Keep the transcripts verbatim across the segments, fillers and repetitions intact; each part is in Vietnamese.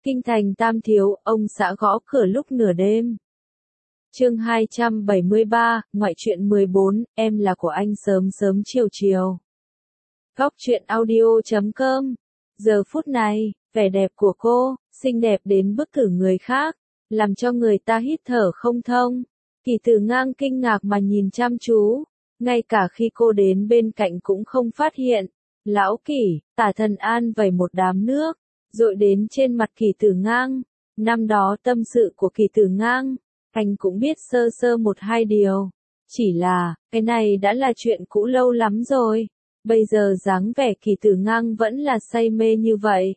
Kinh thành Tam Thiếu, ông xã gõ cửa lúc nửa đêm. Chương hai trăm bảy mươi ba, ngoại truyện mười bốn, em là của anh sớm sớm chiều chiều. Góc truyện audio chấm com. Giờ phút này, vẻ đẹp của cô, xinh đẹp đến bức tử người khác, làm cho người ta hít thở không thông. Kỳ Tử Ngang kinh ngạc mà nhìn chăm chú, ngay cả khi cô đến bên cạnh cũng không phát hiện. Lão Kỷ, Tả Thần An vẩy một đám nước, dội đến trên mặt Kỳ Tử Ngang. Năm đó tâm sự của Kỳ Tử Ngang, anh cũng biết sơ sơ một hai điều. Chỉ là, cái này đã là chuyện cũ lâu lắm rồi. Bây giờ dáng vẻ Kỳ Tử Ngang vẫn là say mê như vậy.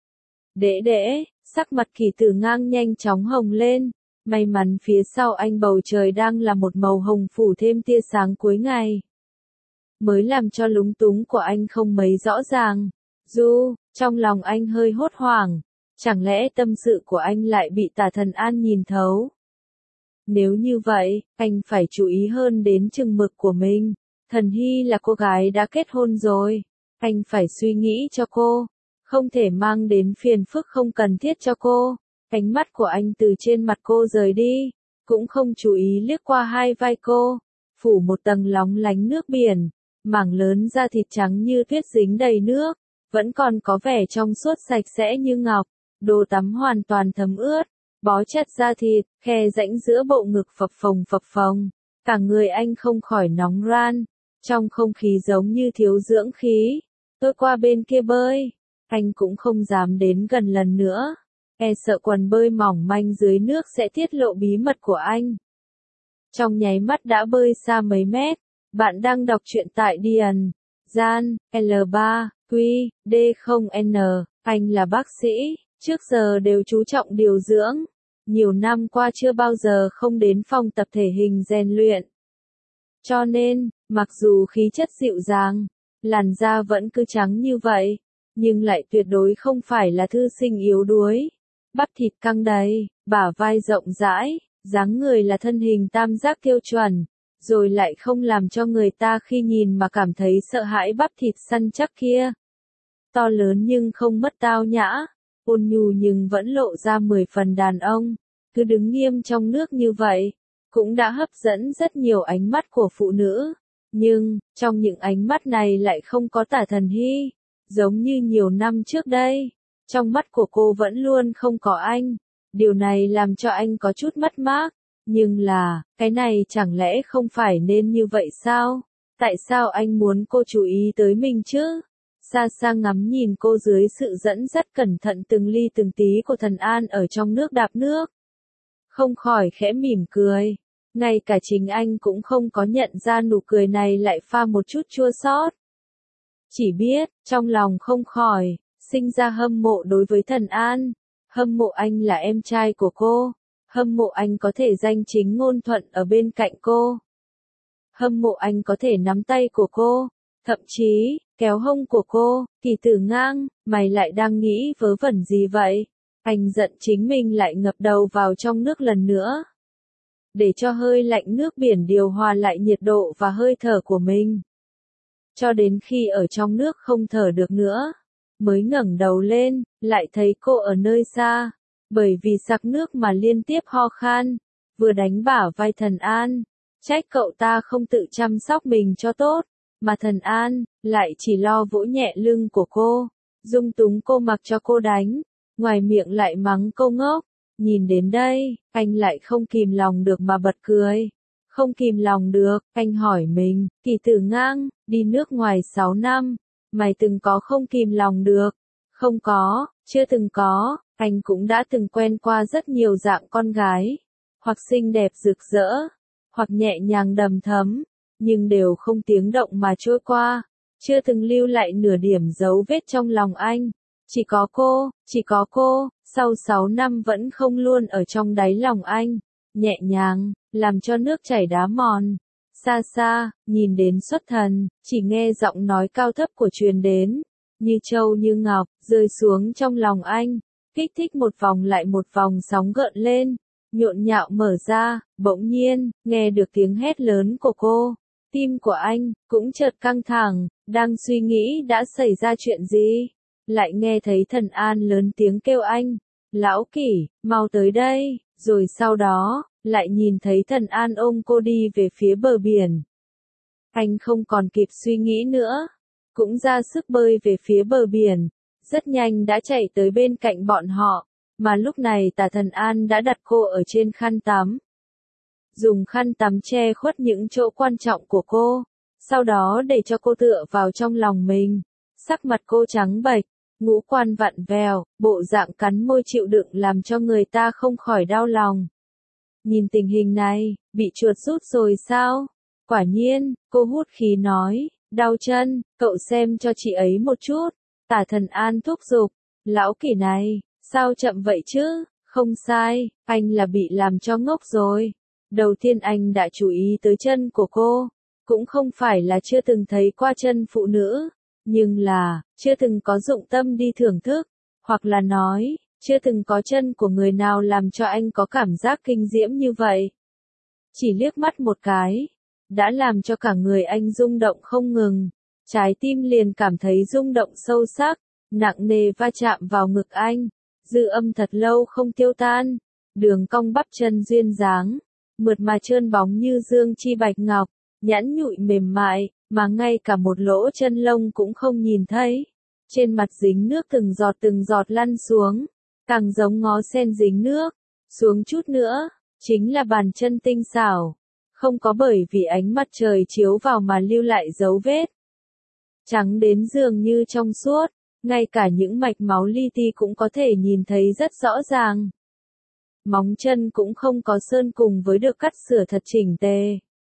Đễ đễ, sắc mặt Kỳ Tử Ngang nhanh chóng hồng lên. May mắn phía sau anh bầu trời đang là một màu hồng phủ thêm tia sáng cuối ngày. Mới làm cho lúng túng của anh không mấy rõ ràng. Du, trong lòng anh hơi hốt hoảng. Chẳng lẽ tâm sự của anh lại bị Tả Thần An nhìn thấu? Nếu như vậy, anh phải chú ý hơn đến chừng mực của mình. Thần Hy là cô gái đã kết hôn rồi. Anh phải suy nghĩ cho cô. Không thể mang đến phiền phức không cần thiết cho cô. Ánh mắt của anh từ trên mặt cô rời đi. Cũng không chú ý liếc qua hai vai cô. Phủ một tầng lóng lánh nước biển. Mảng lớn da thịt trắng như tuyết dính đầy nước. Vẫn còn có vẻ trong suốt sạch sẽ như ngọc. Đồ tắm hoàn toàn thấm ướt. Bó chặt da thịt, khe rãnh giữa bộ ngực phập phồng phập phồng. Cả người anh không khỏi nóng ran. Trong không khí giống như thiếu dưỡng khí. Tôi qua bên kia bơi. Anh cũng không dám đến gần lần nữa. E sợ quần bơi mỏng manh dưới nước sẽ tiết lộ bí mật của anh. Trong nháy mắt đã bơi xa mấy mét. Bạn đang đọc truyện tại Điền. Gian, L ba, Q, D không N. Anh là bác sĩ, trước giờ đều chú trọng điều dưỡng. Nhiều năm qua chưa bao giờ không đến phòng tập thể hình rèn luyện. Cho nên, mặc dù khí chất dịu dàng, làn da vẫn cứ trắng như vậy, nhưng lại tuyệt đối không phải là thư sinh yếu đuối. Bắp thịt căng đầy, bả vai rộng rãi, dáng người là thân hình tam giác tiêu chuẩn, rồi lại không làm cho người ta khi nhìn mà cảm thấy sợ hãi bắp thịt săn chắc kia. To lớn nhưng không mất tao nhã, ôn nhu nhưng vẫn lộ ra mười phần đàn ông, cứ đứng nghiêm trong nước như vậy, cũng đã hấp dẫn rất nhiều ánh mắt của phụ nữ. Nhưng, trong những ánh mắt này lại không có Tả Thần Hy, giống như nhiều năm trước đây. Trong mắt của cô vẫn luôn không có anh. Điều này làm cho anh có chút mất mát. Nhưng là, cái này chẳng lẽ không phải nên như vậy sao? Tại sao anh muốn cô chú ý tới mình chứ? Xa xa ngắm nhìn cô dưới sự dẫn dắt cẩn thận từng ly từng tí của Thần An ở trong nước đạp nước. Không khỏi khẽ mỉm cười. Ngay cả chính anh cũng không có nhận ra nụ cười này lại pha một chút chua xót. Chỉ biết, trong lòng không khỏi sinh ra hâm mộ đối với Thần An. Hâm mộ anh là em trai của cô. Hâm mộ anh có thể danh chính ngôn thuận ở bên cạnh cô. Hâm mộ anh có thể nắm tay của cô. Thậm chí, kéo hông của cô. Kỳ Tử Ngang, mày lại đang nghĩ vớ vẩn gì vậy? Anh giận chính mình lại ngập đầu vào trong nước lần nữa. Để cho hơi lạnh nước biển điều hòa lại nhiệt độ và hơi thở của mình. Cho đến khi ở trong nước không thở được nữa. Mới ngẩng đầu lên, lại thấy cô ở nơi xa. Bởi vì sặc nước mà liên tiếp ho khan. Vừa đánh bả vai Thần An. Trách cậu ta không tự chăm sóc mình cho tốt. Mà Thần An, lại chỉ lo vỗ nhẹ lưng của cô. Dung túng cô mặc cho cô đánh. Ngoài miệng lại mắng cô ngốc. Nhìn đến đây, anh lại không kìm lòng được mà bật cười. Không kìm lòng được, anh hỏi mình, Kỳ Tử Ngang, đi nước ngoài sáu năm, mày từng có không kìm lòng được? Không có, chưa từng có, anh cũng đã từng quen qua rất nhiều dạng con gái. Hoặc xinh đẹp rực rỡ, hoặc nhẹ nhàng đầm thấm, nhưng đều không tiếng động mà trôi qua. Chưa từng lưu lại nửa điểm dấu vết trong lòng anh. Chỉ có cô, chỉ có cô, sau sáu năm vẫn không luôn ở trong đáy lòng anh. Nhẹ nhàng, làm cho nước chảy đá mòn. Xa xa, nhìn đến xuất thần, chỉ nghe giọng nói cao thấp của truyền đến. Như châu như ngọc, rơi xuống trong lòng anh. Kích thích một vòng lại một vòng sóng gợn lên. Nhộn nhạo mở ra, bỗng nhiên, nghe được tiếng hét lớn của cô. Tim của anh, cũng chợt căng thẳng, đang suy nghĩ đã xảy ra chuyện gì. Lại nghe thấy Thần An lớn tiếng kêu anh. Lão Kỷ, mau tới đây, rồi sau đó, lại nhìn thấy Thần An ôm cô đi về phía bờ biển. Anh không còn kịp suy nghĩ nữa, cũng ra sức bơi về phía bờ biển, rất nhanh đã chạy tới bên cạnh bọn họ, mà lúc này Tả Thần An đã đặt cô ở trên khăn tắm. Dùng khăn tắm che khuất những chỗ quan trọng của cô, sau đó để cho cô tựa vào trong lòng mình. Sắc mặt cô trắng bệch, ngũ quan vặn vẹo, bộ dạng cắn môi chịu đựng làm cho người ta không khỏi đau lòng. Nhìn tình hình này, bị chuột rút rồi sao? Quả nhiên, cô hút khí nói, đau chân, cậu xem cho chị ấy một chút. Tả Thần An thúc giục, lão Kỷ này, sao chậm vậy chứ? Không sai, anh là bị làm cho ngốc rồi. Đầu tiên anh đã chú ý tới chân của cô, cũng không phải là chưa từng thấy qua chân phụ nữ, nhưng là, chưa từng có dụng tâm đi thưởng thức, hoặc là nói, chưa từng có chân của người nào làm cho anh có cảm giác kinh diễm như vậy. Chỉ liếc mắt một cái, đã làm cho cả người anh rung động không ngừng, trái tim liền cảm thấy rung động sâu sắc, nặng nề va chạm vào ngực anh, dư âm thật lâu không tiêu tan, đường cong bắp chân duyên dáng, mượt mà trơn bóng như dương chi bạch ngọc, nhẵn nhụi mềm mại, mà ngay cả một lỗ chân lông cũng không nhìn thấy. Trên mặt dính nước từng giọt từng giọt lăn xuống, càng giống ngó sen dính nước, xuống chút nữa, chính là bàn chân tinh xảo, không có bởi vì ánh mặt trời chiếu vào mà lưu lại dấu vết. Trắng đến dường như trong suốt, ngay cả những mạch máu li ti cũng có thể nhìn thấy rất rõ ràng. Móng chân cũng không có sơn cùng với được cắt sửa thật chỉnh tề.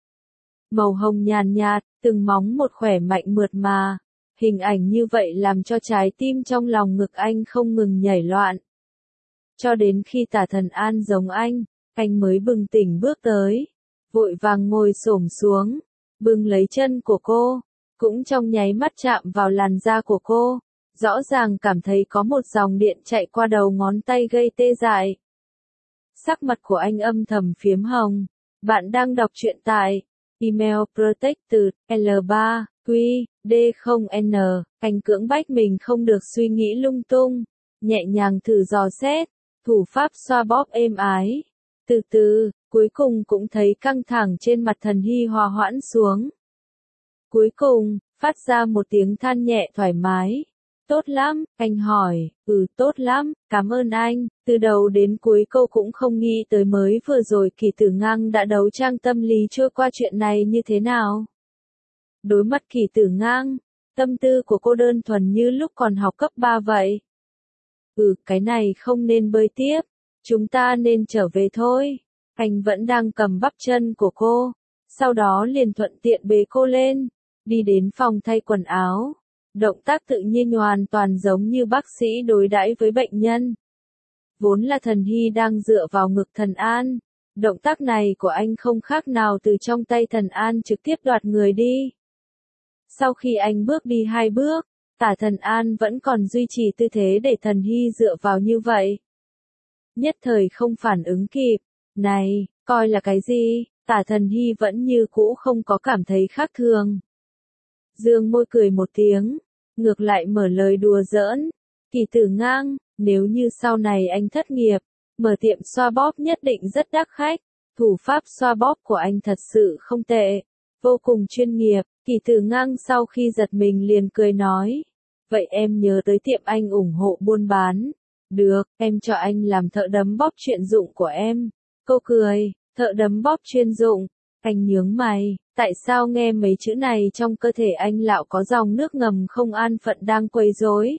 Màu hồng nhàn nhạt, từng móng một khỏe mạnh mượt mà. Hình ảnh như vậy làm cho trái tim trong lòng ngực anh không ngừng nhảy loạn. Cho đến khi Tả Thần An giống anh, anh mới bừng tỉnh bước tới, vội vàng ngồi xổm xuống, bưng lấy chân của cô, cũng trong nháy mắt chạm vào làn da của cô, rõ ràng cảm thấy có một dòng điện chạy qua đầu ngón tay gây tê dại. Sắc mặt của anh âm thầm phiếm hồng. Bạn đang đọc truyện tại email protected L ba Q D không N. Anh cưỡng bách mình không được suy nghĩ lung tung, nhẹ nhàng thử dò xét, thủ pháp xoa bóp êm ái. Từ từ, cuối cùng cũng thấy căng thẳng trên mặt Thần Hy hòa hoãn xuống. Cuối cùng, phát ra một tiếng than nhẹ thoải mái. Tốt lắm, anh hỏi, ừ tốt lắm, cảm ơn anh. Từ đầu đến cuối cô cũng không nghĩ tới mới vừa rồi Kỳ Tử Ngang đã đấu trang tâm lý trôi qua chuyện này như thế nào. Đối mặt Kỳ Tử Ngang, tâm tư của cô đơn thuần như lúc còn học cấp ba vậy. Ừ, cái này không nên bơi tiếp, chúng ta nên trở về thôi. Anh vẫn đang cầm bắp chân của cô, sau đó liền thuận tiện bế cô lên, đi đến phòng thay quần áo. Động tác tự nhiên hoàn toàn giống như bác sĩ đối đãi với bệnh nhân. Vốn là Thần Hy đang dựa vào ngực Thần An, động tác này của anh không khác nào từ trong tay Thần An trực tiếp đoạt người đi. Sau khi anh bước đi hai bước, Tả Thần An vẫn còn duy trì tư thế để Thần Hy dựa vào như vậy. Nhất thời không phản ứng kịp, này, coi là cái gì, Tả Thần Hy vẫn như cũ không có cảm thấy khác thường. Dương môi cười một tiếng, ngược lại mở lời đùa giỡn, Kỳ Tử Ngang, nếu như sau này anh thất nghiệp, mở tiệm xoa bóp nhất định rất đắt khách, thủ pháp xoa bóp của anh thật sự không tệ, vô cùng chuyên nghiệp. Kỳ Tử Ngang sau khi giật mình liền cười nói, vậy em nhớ tới tiệm anh ủng hộ buôn bán, được, em cho anh làm thợ đấm bóp chuyên dụng của em. Cô cười, thợ đấm bóp chuyên dụng, anh nhướng mày. Tại sao nghe mấy chữ này trong cơ thể anh lão có dòng nước ngầm không an phận đang quấy rối?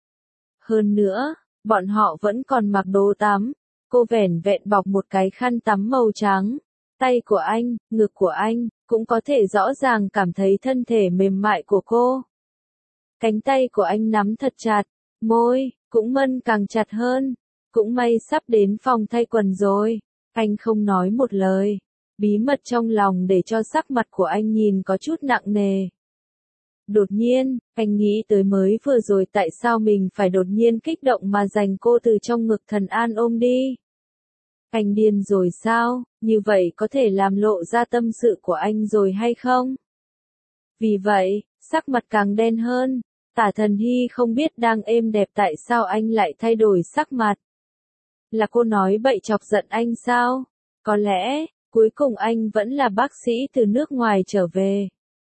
Hơn nữa, bọn họ vẫn còn mặc đồ tắm, cô vẻn vẹn bọc một cái khăn tắm màu trắng. Tay của anh, ngực của anh, cũng có thể rõ ràng cảm thấy thân thể mềm mại của cô. Cánh tay của anh nắm thật chặt, môi, cũng mân càng chặt hơn. Cũng may sắp đến phòng thay quần rồi, anh không nói một lời. Bí mật trong lòng để cho sắc mặt của anh nhìn có chút nặng nề. Đột nhiên, anh nghĩ tới mới vừa rồi tại sao mình phải đột nhiên kích động mà giành cô từ trong ngực Thần An ôm đi. Anh điên rồi sao, như vậy có thể làm lộ ra tâm sự của anh rồi hay không? Vì vậy, sắc mặt càng đen hơn, Tả Thần Hy không biết đang êm đẹp tại sao anh lại thay đổi sắc mặt. Là cô nói bậy chọc giận anh sao? Có lẽ, cuối cùng anh vẫn là bác sĩ từ nước ngoài trở về.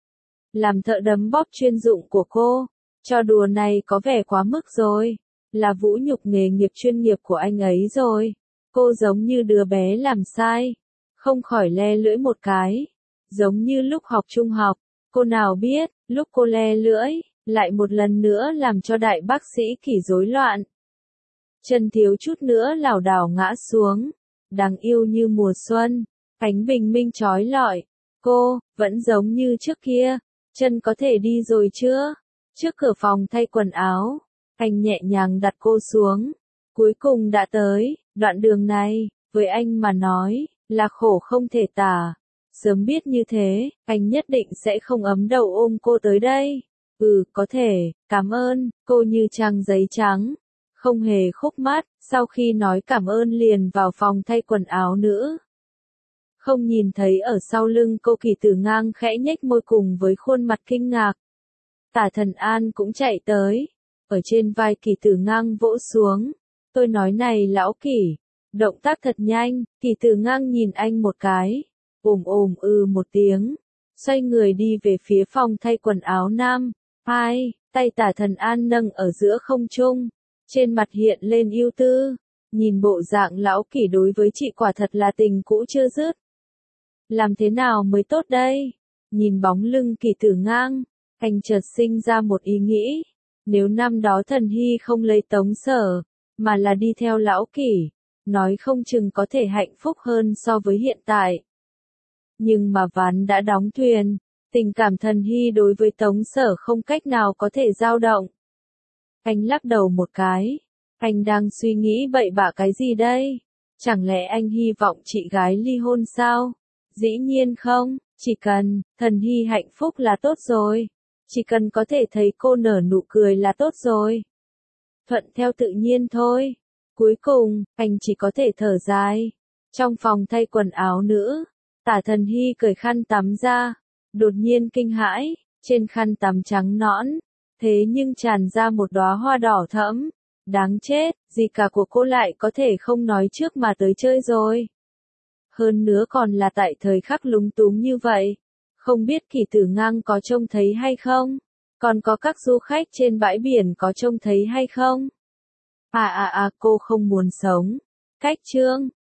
Làm thợ đấm bóp chuyên dụng của cô. Cho đùa này có vẻ quá mức rồi. Là vũ nhục nghề nghiệp chuyên nghiệp của anh ấy rồi. Cô giống như đứa bé làm sai. Không khỏi le lưỡi một cái. Giống như lúc học trung học. Cô nào biết, lúc cô le lưỡi, lại một lần nữa làm cho đại bác sĩ Kỷ rối loạn. Chân thiếu chút nữa lảo đảo ngã xuống. Đáng yêu như mùa xuân. Ánh bình minh chói lọi. Cô, vẫn giống như trước kia. Chân có thể đi rồi chưa? Trước cửa phòng thay quần áo. Anh nhẹ nhàng đặt cô xuống. Cuối cùng đã tới, đoạn đường này, với anh mà nói, là khổ không thể tả. Sớm biết như thế, anh nhất định sẽ không ấm đầu ôm cô tới đây. Ừ, có thể, cảm ơn, cô như trang giấy trắng. Không hề khúc mắc, sau khi nói cảm ơn liền vào phòng thay quần áo nữa. Không nhìn thấy ở sau lưng cô Kỳ Tử Ngang khẽ nhếch môi cùng với khuôn mặt kinh ngạc. Tả Thần An cũng chạy tới. Ở trên vai Kỳ Tử Ngang vỗ xuống. Tôi nói này lão Kỳ. Động tác thật nhanh, Kỳ Tử Ngang nhìn anh một cái. Ồm ồm ư một tiếng. Xoay người đi về phía phòng thay quần áo nam. Hai, tay Tả Thần An nâng ở giữa không trung. Trên mặt hiện lên ưu tư. Nhìn bộ dạng lão Kỳ đối với chị quả thật là tình cũ chưa dứt. Làm thế nào mới tốt đây? Nhìn bóng lưng Kỳ Tử Ngang, anh chợt sinh ra một ý nghĩ. Nếu năm đó Thần Hy không lấy Tống Sở, mà là đi theo lão Kỳ, nói không chừng có thể hạnh phúc hơn so với hiện tại. Nhưng mà ván đã đóng thuyền, tình cảm Thần Hy đối với Tống Sở không cách nào có thể dao động. Anh lắc đầu một cái. Anh đang suy nghĩ bậy bạ cái gì đây? Chẳng lẽ anh hy vọng chị gái ly hôn sao? Dĩ nhiên không, chỉ cần, Thần Hy hạnh phúc là tốt rồi. Chỉ cần có thể thấy cô nở nụ cười là tốt rồi. Thuận theo tự nhiên thôi. Cuối cùng, anh chỉ có thể thở dài. Trong phòng thay quần áo nữa, Tả Thần Hy cởi khăn tắm ra. Đột nhiên kinh hãi, trên khăn tắm trắng nõn. Thế nhưng tràn ra một đóa hoa đỏ thẫm. Đáng chết, gì cả của cô lại có thể không nói trước mà tới chơi rồi. Hơn nữa còn là tại thời khắc lúng túng như vậy. Không biết Kỳ Tử Ngang có trông thấy hay không? Còn có các du khách trên bãi biển có trông thấy hay không? À à à cô không muốn sống. Cách chương